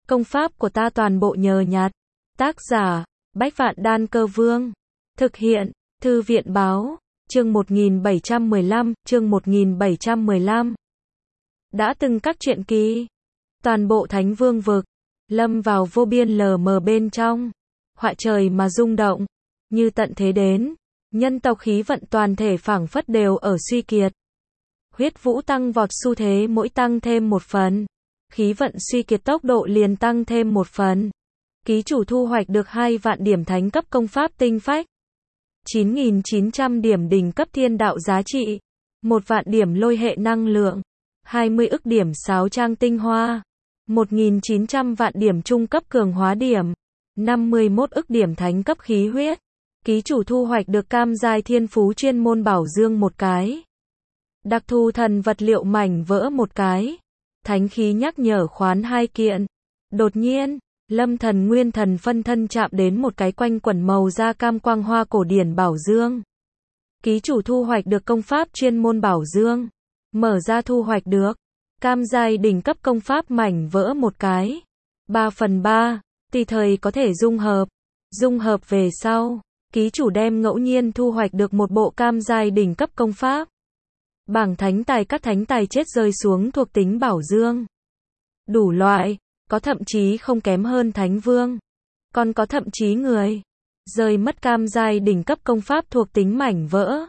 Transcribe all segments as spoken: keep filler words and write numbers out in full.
Công pháp của ta toàn bộ nhờ nhặt. Tác giả, Bách Vạn Đan Cơ Vương. Thực hiện, Thư viện Báo, chương một nghìn bảy trăm mười lăm, chương một nghìn bảy trăm mười lăm. Đã từng các truyện ký. Toàn bộ Thánh Vương vực, lâm vào vô biên lờ mờ bên trong. Họa trời mà rung động. Như tận thế đến, nhân tộc khí vận toàn thể phảng phất đều ở suy kiệt. Huyết vũ tăng vọt xu thế mỗi tăng thêm một phần. Khí vận suy kiệt tốc độ liền tăng thêm một phần. Ký chủ thu hoạch được hai vạn điểm thánh cấp công pháp tinh phách. chín nghìn chín trăm điểm đỉnh cấp thiên đạo giá trị. một vạn điểm lôi hệ năng lượng. hai mươi ức điểm sáo trang tinh hoa. một nghìn chín trăm vạn điểm trung cấp cường hóa điểm. năm mươi mốt ức điểm thánh cấp khí huyết. Ký chủ thu hoạch được cam giai thiên phú chuyên môn bảo dương một cái. Đặc thù thần vật liệu mảnh vỡ một cái. Thánh khí nhắc nhở khoán hai kiện. Đột nhiên, Lâm Thần Nguyên Thần phân thân chạm đến một cái quanh quẩn màu da cam quang hoa cổ điển bảo dương. Ký chủ thu hoạch được công pháp chuyên môn bảo dương. Mở ra thu hoạch được cam giai đỉnh cấp công pháp mảnh vỡ một cái. ba phần ba, tùy thời có thể dung hợp. Dung hợp về sau, ký chủ đem ngẫu nhiên thu hoạch được một bộ cam giai đỉnh cấp công pháp. Bảng thánh tài các thánh tài chết rơi xuống thuộc tính bảo dương. Đủ loại, có thậm chí không kém hơn thánh vương. Còn có thậm chí người rơi mất cam giai đỉnh cấp công pháp thuộc tính mảnh vỡ.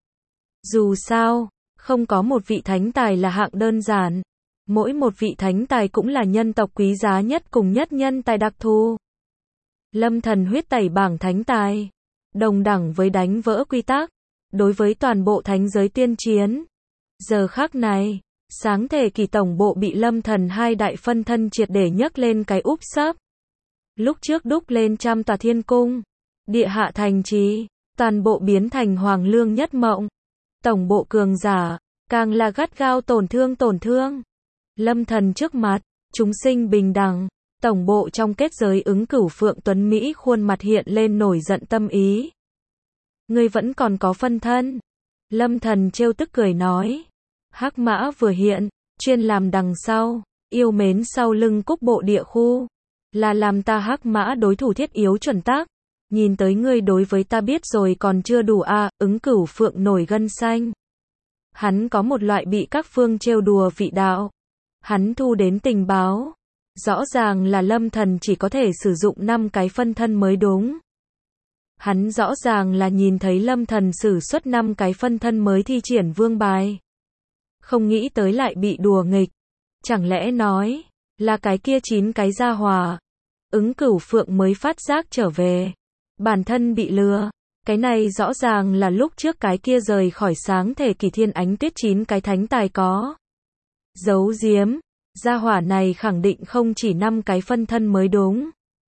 Dù sao, không có một vị thánh tài là hạng đơn giản. Mỗi một vị thánh tài cũng là nhân tộc quý giá nhất cùng nhất nhân tài đặc thù. Lâm Thần huyết tẩy bảng thánh tài. Đồng đẳng với đánh vỡ quy tắc. Đối với toàn bộ thánh giới tiên chiến. Giờ khắc này, sáng thể kỳ tổng bộ bị Lâm Thần hai đại phân thân triệt để nhấc lên cái úp sấp. Lúc trước đúc lên trăm tòa thiên cung, địa hạ thành trì, toàn bộ biến thành hoàng lương nhất mộng. Tổng bộ cường giả, càng là gắt gao tổn thương tổn thương. Lâm Thần trước mặt, chúng sinh bình đẳng, tổng bộ trong kết giới ứng cửu Phượng Tuấn Mỹ khuôn mặt hiện lên nổi giận tâm ý. Ngươi vẫn còn có phân thân. Lâm Thần trêu tức cười nói. Hắc mã vừa hiện, chuyên làm đằng sau, yêu mến sau lưng cúc bộ địa khu. Là làm ta hắc mã đối thủ thiết yếu chuẩn tác. Nhìn tới ngươi đối với ta biết rồi còn chưa đủ à, ứng cửu Phượng nổi gân xanh. Hắn có một loại bị các phương trêu đùa vị đạo. Hắn thu đến tình báo. Rõ ràng là Lâm Thần chỉ có thể sử dụng năm cái phân thân mới đúng. Hắn rõ ràng là nhìn thấy Lâm Thần sử xuất năm cái phân thân mới thi triển vương bài. Không nghĩ tới lại bị đùa nghịch. Chẳng lẽ nói, là cái kia chín cái gia hòa. Ứng cửu Phượng mới phát giác trở về. Bản thân bị lừa. Cái này rõ ràng là lúc trước cái kia rời khỏi sáng thể kỳ thiên ánh tuyết chín cái thánh tài có. Giấu giếm, gia hỏa này khẳng định không chỉ năm cái phân thân mới đúng.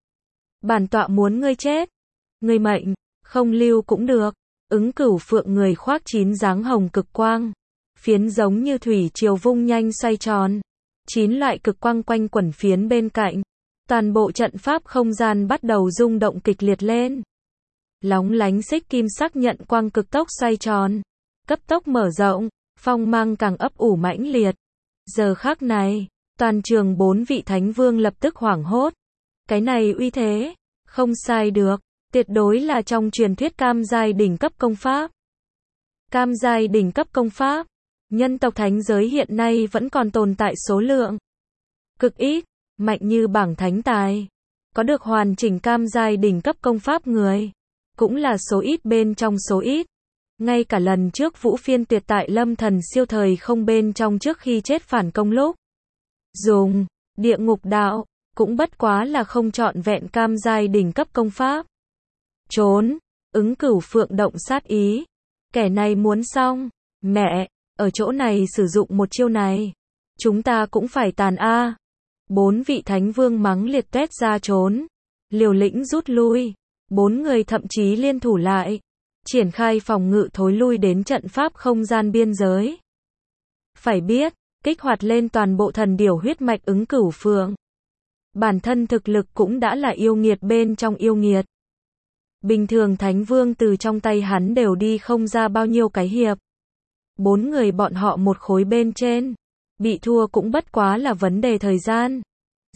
Bản tọa muốn ngươi chết. Ngươi mệnh, không lưu cũng được. Ứng cửu Phượng người khoác chín dáng hồng cực quang. Phiến giống như thủy triều vung nhanh xoay tròn. Chín loại cực quang quanh quẩn phiến bên cạnh. Toàn bộ trận pháp không gian bắt đầu rung động kịch liệt lên. Lóng lánh xích kim sắc nhận quang cực tốc xoay tròn. Cấp tốc mở rộng, phong mang càng ấp ủ mãnh liệt. Giờ khắc này, toàn trường bốn vị thánh vương lập tức hoảng hốt. Cái này uy thế, không sai được. Tuyệt đối là trong truyền thuyết cam giai đỉnh cấp công pháp. Cam giai đỉnh cấp công pháp. Nhân tộc thánh giới hiện nay vẫn còn tồn tại số lượng cực ít, mạnh như bảng thánh tài. Có được hoàn chỉnh cam giai đỉnh cấp công pháp người. Cũng là số ít bên trong số ít. Ngay cả lần trước Vũ Phiên tuyệt tại Lâm Thần siêu thời không bên trong trước khi chết phản công lúc. Dùng, địa ngục đạo, cũng bất quá là không trọn vẹn cam giai đỉnh cấp công pháp. Trốn, ứng cửu Phượng động sát ý. Kẻ này muốn xong, mẹ, ở chỗ này sử dụng một chiêu này. Chúng ta cũng phải tàn a. Bốn vị thánh vương mắng liệt tuét ra trốn. Liều lĩnh rút lui. Bốn người thậm chí liên thủ lại. Triển khai phòng ngự thối lui đến trận pháp không gian biên giới. Phải biết, kích hoạt lên toàn bộ thần điểu huyết mạch ứng cửu Phượng. Bản thân thực lực cũng đã là yêu nghiệt bên trong yêu nghiệt. Bình thường thánh vương từ trong tay hắn đều đi không ra bao nhiêu cái hiệp. Bốn người bọn họ một khối bên trên. Bị thua cũng bất quá là vấn đề thời gian.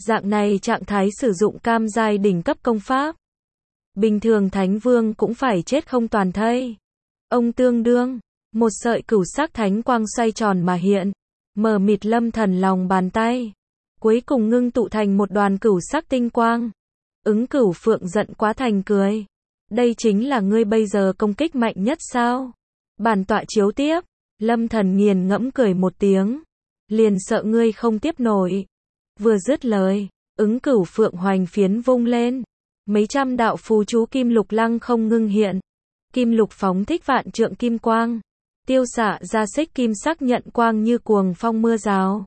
Dạng này trạng thái sử dụng cam giai đỉnh cấp công pháp. Bình thường thánh vương cũng phải chết không toàn thây. Ông tương đương, một sợi cửu sắc thánh quang xoay tròn mà hiện, mờ mịt Lâm Thần lòng bàn tay. Cuối cùng ngưng tụ thành một đoàn cửu sắc tinh quang. Ứng Cửu Phượng giận quá thành cười. Đây chính là ngươi bây giờ công kích mạnh nhất sao? Bản tọa chiếu tiếp. Lâm Thần nghiền ngẫm cười một tiếng. Liền sợ ngươi không tiếp nổi. Vừa dứt lời, Ứng Cửu Phượng hoành phiến vung lên. Mấy trăm đạo phù chú kim lục lăng không ngưng hiện. Kim lục phóng thích vạn trượng kim quang. Tiêu xạ ra xích kim sắc nhận quang như cuồng phong mưa rào.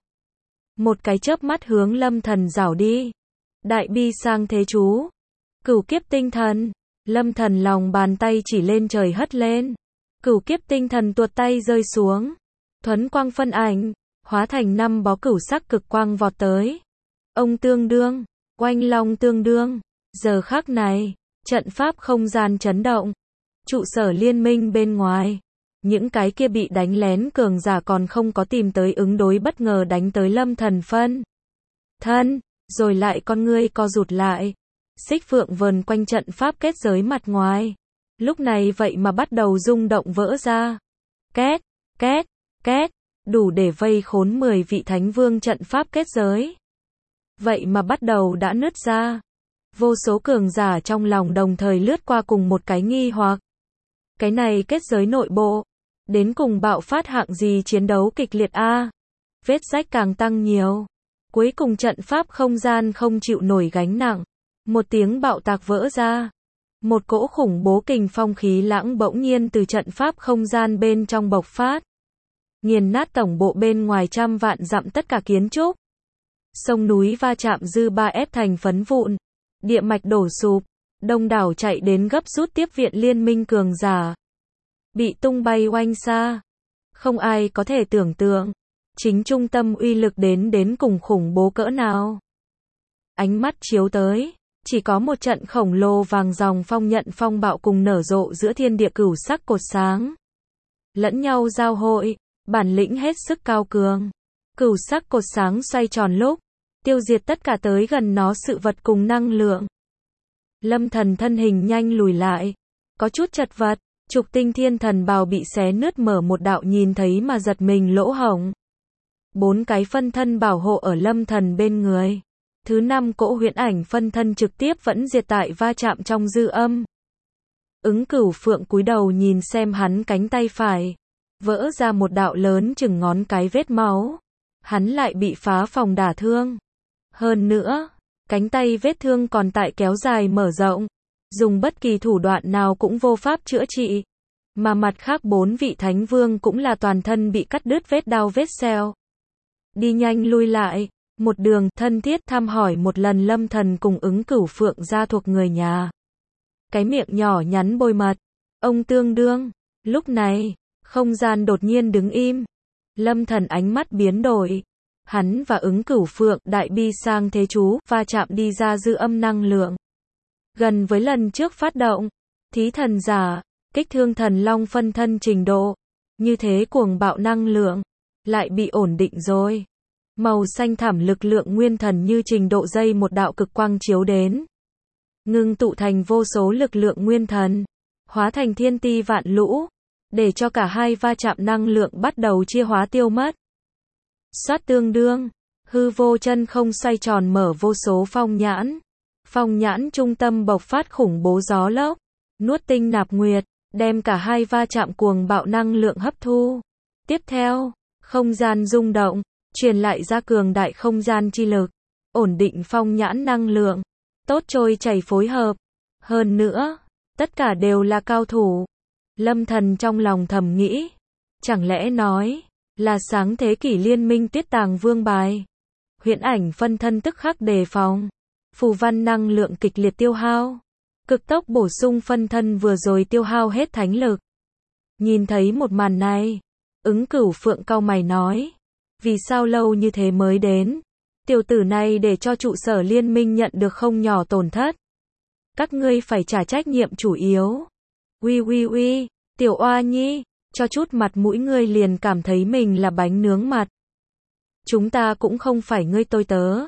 Một cái chớp mắt hướng Lâm Thần rảo đi. Đại bi sang thế chú. Cửu kiếp tinh thần. Lâm Thần lòng bàn tay chỉ lên trời hất lên. Cửu kiếp tinh thần tuột tay rơi xuống. Thuấn quang phân ảnh, hóa thành năm bó cửu sắc cực quang vọt tới. Ông tương đương, oanh long tương đương. Giờ khắc này, trận pháp không gian chấn động. Trụ sở liên minh bên ngoài. Những cái kia bị đánh lén cường giả còn không có tìm tới ứng đối bất ngờ đánh tới Lâm Thần phân. Thân, rồi lại con ngươi co rụt lại. Xích phượng vờn quanh trận pháp kết giới mặt ngoài. Lúc này vậy mà bắt đầu rung động vỡ ra. Két, két, két, đủ để vây khốn mười vị thánh vương trận pháp kết giới. Vậy mà bắt đầu đã nứt ra. Vô số cường giả trong lòng đồng thời lướt qua cùng một cái nghi hoặc. Cái này kết giới nội bộ. Đến cùng bạo phát hạng gì chiến đấu kịch liệt a? Vết rách càng tăng nhiều. Cuối cùng trận pháp không gian không chịu nổi gánh nặng. Một tiếng bạo tạc vỡ ra. Một cỗ khủng bố kình phong khí lãng bỗng nhiên từ trận pháp không gian bên trong bộc phát. Nghiền nát tổng bộ bên ngoài trăm vạn dặm tất cả kiến trúc. Sông núi va chạm dư ba ép thành phấn vụn. Địa mạch đổ sụp. Đông đảo chạy đến gấp rút tiếp viện liên minh cường giả. Bị tung bay oanh xa. Không ai có thể tưởng tượng. Chính trung tâm uy lực đến đến cùng khủng bố cỡ nào. Ánh mắt chiếu tới. Chỉ có một trận khổng lồ vàng dòng phong nhận phong bạo cùng nở rộ giữa thiên địa cửu sắc cột sáng. Lẫn nhau giao hội. Bản lĩnh hết sức cao cường. Cửu sắc cột sáng xoay tròn lúc. Tiêu diệt tất cả tới gần nó sự vật cùng năng lượng. Lâm Thần thân hình nhanh lùi lại. Có chút chật vật. Trục tinh thiên thần bào bị xé nứt mở một đạo nhìn thấy mà giật mình lỗ hổng. Bốn cái phân thân bảo hộ ở Lâm Thần bên người. Thứ năm cỗ huyễn ảnh phân thân trực tiếp vẫn diệt tại va chạm trong dư âm. Ứng Cửu Phượng cúi đầu nhìn xem hắn cánh tay phải. Vỡ ra một đạo lớn chừng ngón cái vết máu. Hắn lại bị phá phòng đả thương. Hơn nữa, cánh tay vết thương còn tại kéo dài mở rộng. Dùng bất kỳ thủ đoạn nào cũng vô pháp chữa trị. Mà mặt khác bốn vị thánh vương cũng là toàn thân bị cắt đứt vết đau vết sẹo. Đi nhanh lui lại. Một đường thân thiết thăm hỏi một lần Lâm Thần cùng Ứng Cửu Phượng gia thuộc người nhà. Cái miệng nhỏ nhắn bôi mật. Ông tương đương. Lúc này, không gian đột nhiên đứng im. Lâm Thần ánh mắt biến đổi. Hắn và Ứng Cửu Phượng đại bi sang thế chú va chạm đi ra dư âm năng lượng. Gần với lần trước phát động. Thí thần giả, kích thương thần long phân thân trình độ. Như thế cuồng bạo năng lượng. Lại bị ổn định rồi. Màu xanh thẳm lực lượng nguyên thần như trình độ dây một đạo cực quang chiếu đến. Ngưng tụ thành vô số lực lượng nguyên thần. Hóa thành thiên ti vạn lũ. Để cho cả hai va chạm năng lượng bắt đầu chia hóa tiêu mất. Xoát tương đương. Hư vô chân không xoay tròn mở vô số phong nhãn. Phong nhãn trung tâm bộc phát khủng bố gió lốc. Nuốt tinh nạp nguyệt. Đem cả hai va chạm cuồng bạo năng lượng hấp thu. Tiếp theo, không gian rung động. Truyền lại ra cường đại không gian chi lực. Ổn định phong nhãn năng lượng. Tốt trôi chảy phối hợp. Hơn nữa, tất cả đều là cao thủ. Lâm Thần trong lòng thầm nghĩ. Chẳng lẽ nói, là sáng thế kỷ liên minh Tuyết Tàng Vương bài. Huyễn ảnh phân thân tức khắc đề phòng. Phù văn năng lượng kịch liệt tiêu hao. Cực tốc bổ sung phân thân vừa rồi tiêu hao hết thánh lực. Nhìn thấy một màn này. Ứng Cửu Phượng cau mày nói. Vì sao lâu như thế mới đến? Tiểu tử này để cho trụ sở liên minh nhận được không nhỏ tổn thất. Các ngươi phải trả trách nhiệm chủ yếu. Uy uy uy, tiểu oa nhi, cho chút mặt mũi ngươi liền cảm thấy mình là bánh nướng mặt. Chúng ta cũng không phải ngươi tôi tớ.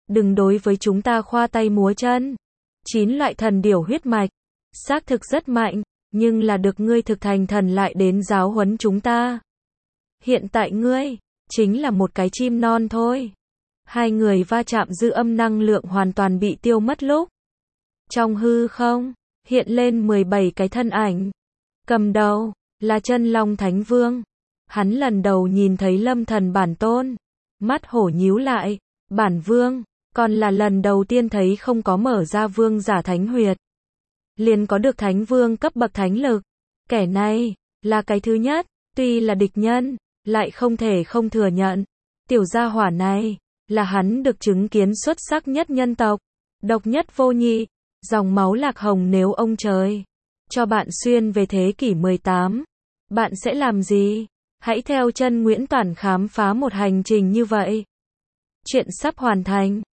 đừng đối với chúng ta khoa tay múa chân. Chín loại thần điểu huyết mạch, xác thực rất mạnh, nhưng là được ngươi thực thành thần lại đến giáo huấn chúng ta. Hiện tại ngươi, chính là một cái chim non thôi. Hai người va chạm dư âm năng lượng hoàn toàn bị tiêu mất lúc. Trong hư không, hiện lên mười bảy cái thân ảnh. Cầm đầu, là Chân Long Thánh Vương. Hắn lần đầu nhìn thấy Lâm Thần bản tôn. Mắt hổ nhíu lại, bản vương, còn là lần đầu tiên thấy không có mở ra vương giả thánh huyệt. Liền có được thánh vương cấp bậc thánh lực. Kẻ này, là cái thứ nhất, tuy là địch nhân, lại không thể không thừa nhận. Tiểu gia hỏa này, là hắn được chứng kiến xuất sắc nhất nhân tộc, độc nhất vô nhị, dòng máu lạc hồng. Nếu ông trời cho bạn xuyên về thế kỷ mười tám, bạn sẽ làm gì? Hãy theo chân Nguyễn Toản khám phá một hành trình như vậy. Chuyện sắp hoàn thành.